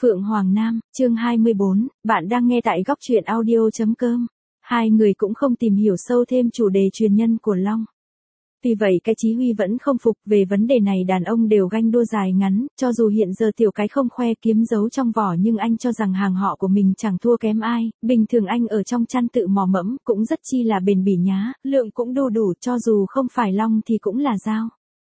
Phượng Hoàng Nam, chương 24, bạn đang nghe tại góc truyện audio.com. Hai người cũng không tìm hiểu sâu thêm chủ đề truyền nhân của Long. Tuy vậy cái Chí Huy vẫn không phục, về vấn đề này đàn ông đều ganh đua dài ngắn, cho dù hiện giờ tiểu cái không khoe kiếm giấu trong vỏ nhưng anh cho rằng hàng họ của mình chẳng thua kém ai, bình thường anh ở trong chăn tự mò mẫm, cũng rất chi là bền bỉ nhá, lượng cũng đủ cho dù không phải Long thì cũng là Dao.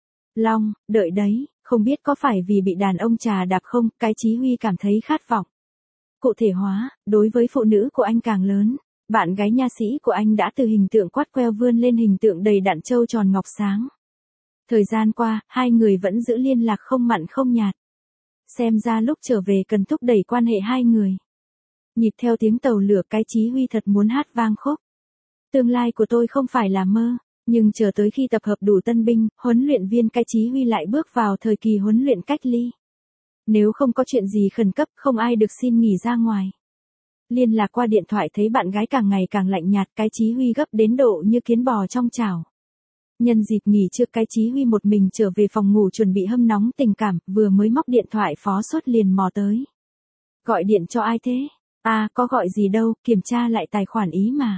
Long, đợi đấy, không biết có phải vì bị đàn ông trà đạp không, cái Chí Huy cảm thấy khát vọng. Cụ thể hóa, đối với phụ nữ của anh càng lớn, bạn gái nha sĩ của anh đã từ hình tượng quát queo vươn lên hình tượng đầy đặn trâu tròn ngọc sáng. Thời gian qua, hai người vẫn giữ liên lạc không mặn không nhạt. Xem ra lúc trở về cần thúc đẩy quan hệ hai người. Nhịp theo tiếng tàu lửa cái Chí Huy thật muốn hát vang khúc. Tương lai của tôi không phải là mơ. Nhưng chờ tới khi tập hợp đủ tân binh, huấn luyện viên cái Chí Huy lại bước vào thời kỳ huấn luyện cách ly. Nếu không có chuyện gì khẩn cấp, không ai được xin nghỉ ra ngoài. Liên lạc qua điện thoại thấy bạn gái càng ngày càng lạnh nhạt, cái Chí Huy gấp đến độ như kiến bò trong chảo. Nhân dịp nghỉ trưa cái Chí Huy một mình trở về phòng ngủ chuẩn bị hâm nóng tình cảm, vừa mới móc điện thoại Phó Xuất liền mò tới. Gọi điện cho ai thế? À, có gọi gì đâu, kiểm tra lại tài khoản ý mà.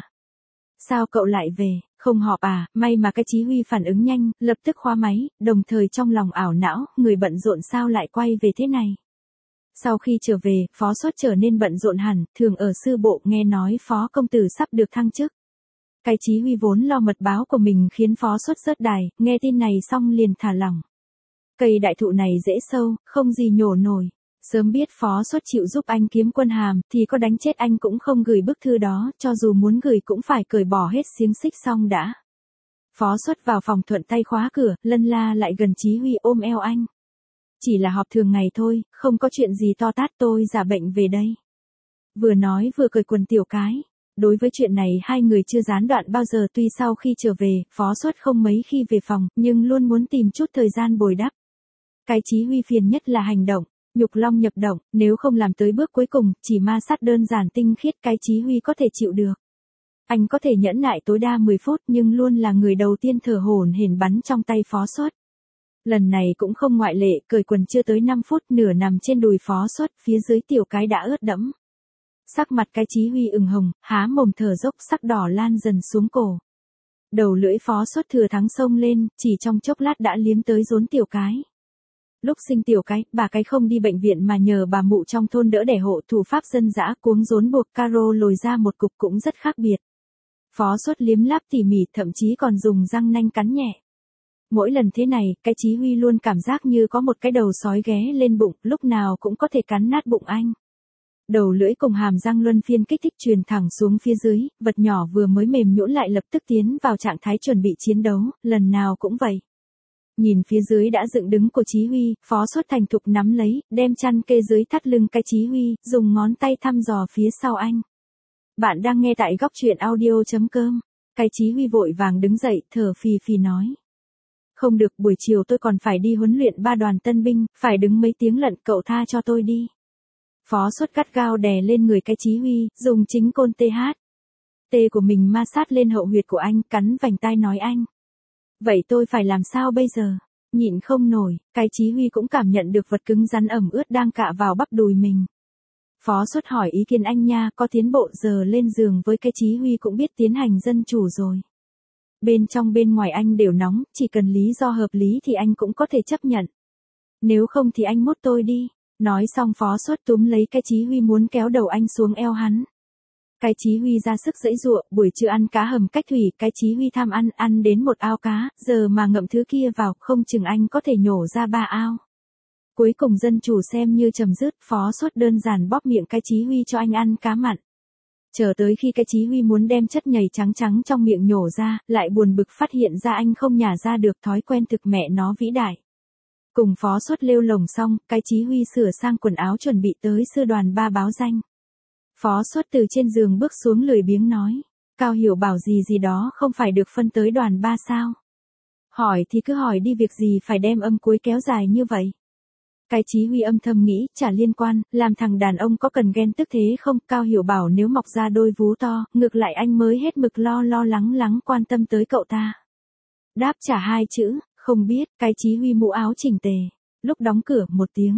Sao cậu lại về? Không họp à? May mà cái Chí Huy phản ứng nhanh, lập tức khóa máy, đồng thời trong lòng ảo não, người bận rộn sao lại quay về thế này. Sau khi trở về, Phó Xuất trở nên bận rộn hẳn, thường ở sư bộ nghe nói Phó công tử sắp được thăng chức. Cái Chí Huy vốn lo mật báo của mình khiến Phó Xuất rớt đài, nghe tin này xong liền thả lỏng. Cây đại thụ này dễ sâu, không gì nhổ nổi. Sớm biết Phó Xuất chịu giúp anh kiếm quân hàm, thì có đánh chết anh cũng không gửi bức thư đó, cho dù muốn gửi cũng phải cởi bỏ hết xiềng xích xong đã. Phó Xuất vào phòng thuận tay khóa cửa, lân la lại gần Chí Huy ôm eo anh. Chỉ là họp thường ngày thôi, không có chuyện gì to tát, tôi giả bệnh về đây. Vừa nói vừa cởi quần tiểu cái. Đối với chuyện này hai người chưa gián đoạn bao giờ, tuy sau khi trở về, Phó Xuất không mấy khi về phòng, nhưng luôn muốn tìm chút thời gian bồi đắp. Cái Chí Huy phiền nhất là hành động. Nhục long nhập động, nếu không làm tới bước cuối cùng, chỉ ma sát đơn giản tinh khiết cái Chí Huy có thể chịu được. Anh có thể nhẫn nại tối đa 10 phút nhưng luôn là người đầu tiên thở hổn hển bắn trong tay Phó Xuất. Lần này cũng không ngoại lệ, cởi quần chưa tới 5 phút nửa nằm trên đùi Phó Xuất, phía dưới tiểu cái đã ướt đẫm. Sắc mặt cái Chí Huy ửng hồng, há mồm thở dốc, sắc đỏ lan dần xuống cổ. Đầu lưỡi Phó Xuất thừa thắng xông lên, chỉ trong chốc lát đã liếm tới rốn tiểu cái. Lúc sinh tiểu cái, bà cái không đi bệnh viện mà nhờ bà mụ trong thôn đỡ đẻ hộ, thủ pháp dân dã cuống rốn buộc caro lồi ra một cục cũng rất khác biệt. Phó Xuất liếm láp tỉ mỉ, thậm chí còn dùng răng nanh cắn nhẹ. Mỗi lần thế này, cái Chí Huy luôn cảm giác như có một cái đầu sói ghé lên bụng, lúc nào cũng có thể cắn nát bụng anh. Đầu lưỡi cùng hàm răng luân phiên kích thích truyền thẳng xuống phía dưới, vật nhỏ vừa mới mềm nhũn lại lập tức tiến vào trạng thái chuẩn bị chiến đấu, lần nào cũng vậy. Nhìn phía dưới đã dựng đứng của Chí Huy, Phó Xuất thành thục nắm lấy, đem chăn kê dưới thắt lưng cái Chí Huy, dùng ngón tay thăm dò phía sau anh. Bạn đang nghe tại góc truyện audio.com. Cái Chí Huy vội vàng đứng dậy, thở phì phì nói. Không được, buổi chiều tôi còn phải đi huấn luyện 3 đoàn tân binh, phải đứng mấy tiếng lận, cậu tha cho tôi đi. Phó Xuất gắt gao đè lên người cái Chí Huy, dùng chính côn tê của mình ma sát lên hậu huyệt của anh, cắn vành tai nói anh. Vậy tôi phải làm sao bây giờ? Nhịn không nổi, cái Chí Huy cũng cảm nhận được vật cứng rắn ẩm ướt đang cạ vào bắp đùi mình. Phó Xuất hỏi ý kiến anh nha, có tiến bộ, giờ lên giường với cái Chí Huy cũng biết tiến hành dân chủ rồi. Bên trong bên ngoài anh đều nóng, chỉ cần lý do hợp lý thì anh cũng có thể chấp nhận. Nếu không thì anh mốt tôi đi. Nói xong Phó Xuất túm lấy cái Chí Huy muốn kéo đầu anh xuống eo hắn. Cái Chí Huy ra sức giãy giụa, buổi trưa ăn cá hầm cách thủy, cái Chí Huy tham ăn đến một ao cá, giờ mà ngậm thứ kia vào, không chừng anh có thể nhổ ra 3 ao. Cuối cùng dân chủ xem như chấm dứt, Phó Xuất đơn giản bóp miệng cái Chí Huy cho anh ăn cá mặn. Chờ tới khi cái Chí Huy muốn đem chất nhầy trắng trắng trong miệng nhổ ra, lại buồn bực phát hiện ra anh không nhả ra được, thói quen thực mẹ nó vĩ đại. Cùng Phó Xuất lêu lồng xong, cái Chí Huy sửa sang quần áo chuẩn bị tới sư đoàn 3 báo danh. Phó Xuất từ trên giường bước xuống lười biếng nói. Cao Hiểu bảo gì đó không phải được phân tới đoàn 3 sao? Hỏi thì cứ hỏi đi, việc gì phải đem âm cuối kéo dài như vậy? Cái Chí Huy âm thầm nghĩ, chả liên quan, làm thằng đàn ông có cần ghen tức thế không? Cao Hiểu bảo nếu mọc ra đôi vú to, ngược lại anh mới hết mực lo lắng quan tâm tới cậu ta. Đáp trả 2 chữ, không biết, cái Chí Huy mũ áo chỉnh tề. Lúc đóng cửa, một tiếng.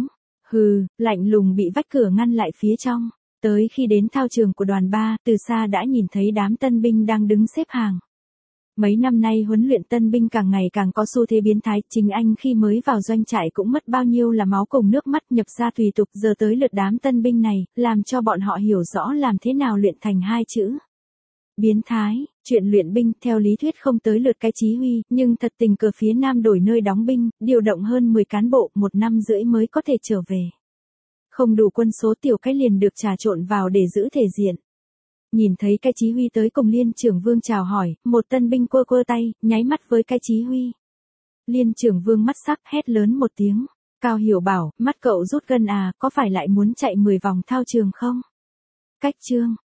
Hừ, lạnh lùng bị vách cửa ngăn lại phía trong. Tới khi đến thao trường của đoàn 3, từ xa đã nhìn thấy đám tân binh đang đứng xếp hàng. Mấy năm nay huấn luyện tân binh càng ngày càng có xu thế biến thái, chính anh khi mới vào doanh trại cũng mất bao nhiêu là máu cùng nước mắt nhập ra tùy tục, giờ tới lượt đám tân binh này, làm cho bọn họ hiểu rõ làm thế nào luyện thành hai chữ. Biến thái, chuyện luyện binh theo lý thuyết không tới lượt cái chí huy, nhưng thật tình cờ phía Nam đổi nơi đóng binh, điều động hơn 10 cán bộ, 1 năm rưỡi mới có thể trở về. Không đủ quân số, tiểu cái liền được trà trộn vào để giữ thể diện. Nhìn thấy cái chí huy tới cùng Liên trưởng Vương chào hỏi, một tân binh quơ quơ tay, nháy mắt với cái chí huy. Liên trưởng Vương mắt sắc hét lớn một tiếng. Cao Hiểu bảo, mắt cậu rút gân à, có phải lại muốn chạy 10 vòng thao trường không? Cách chương.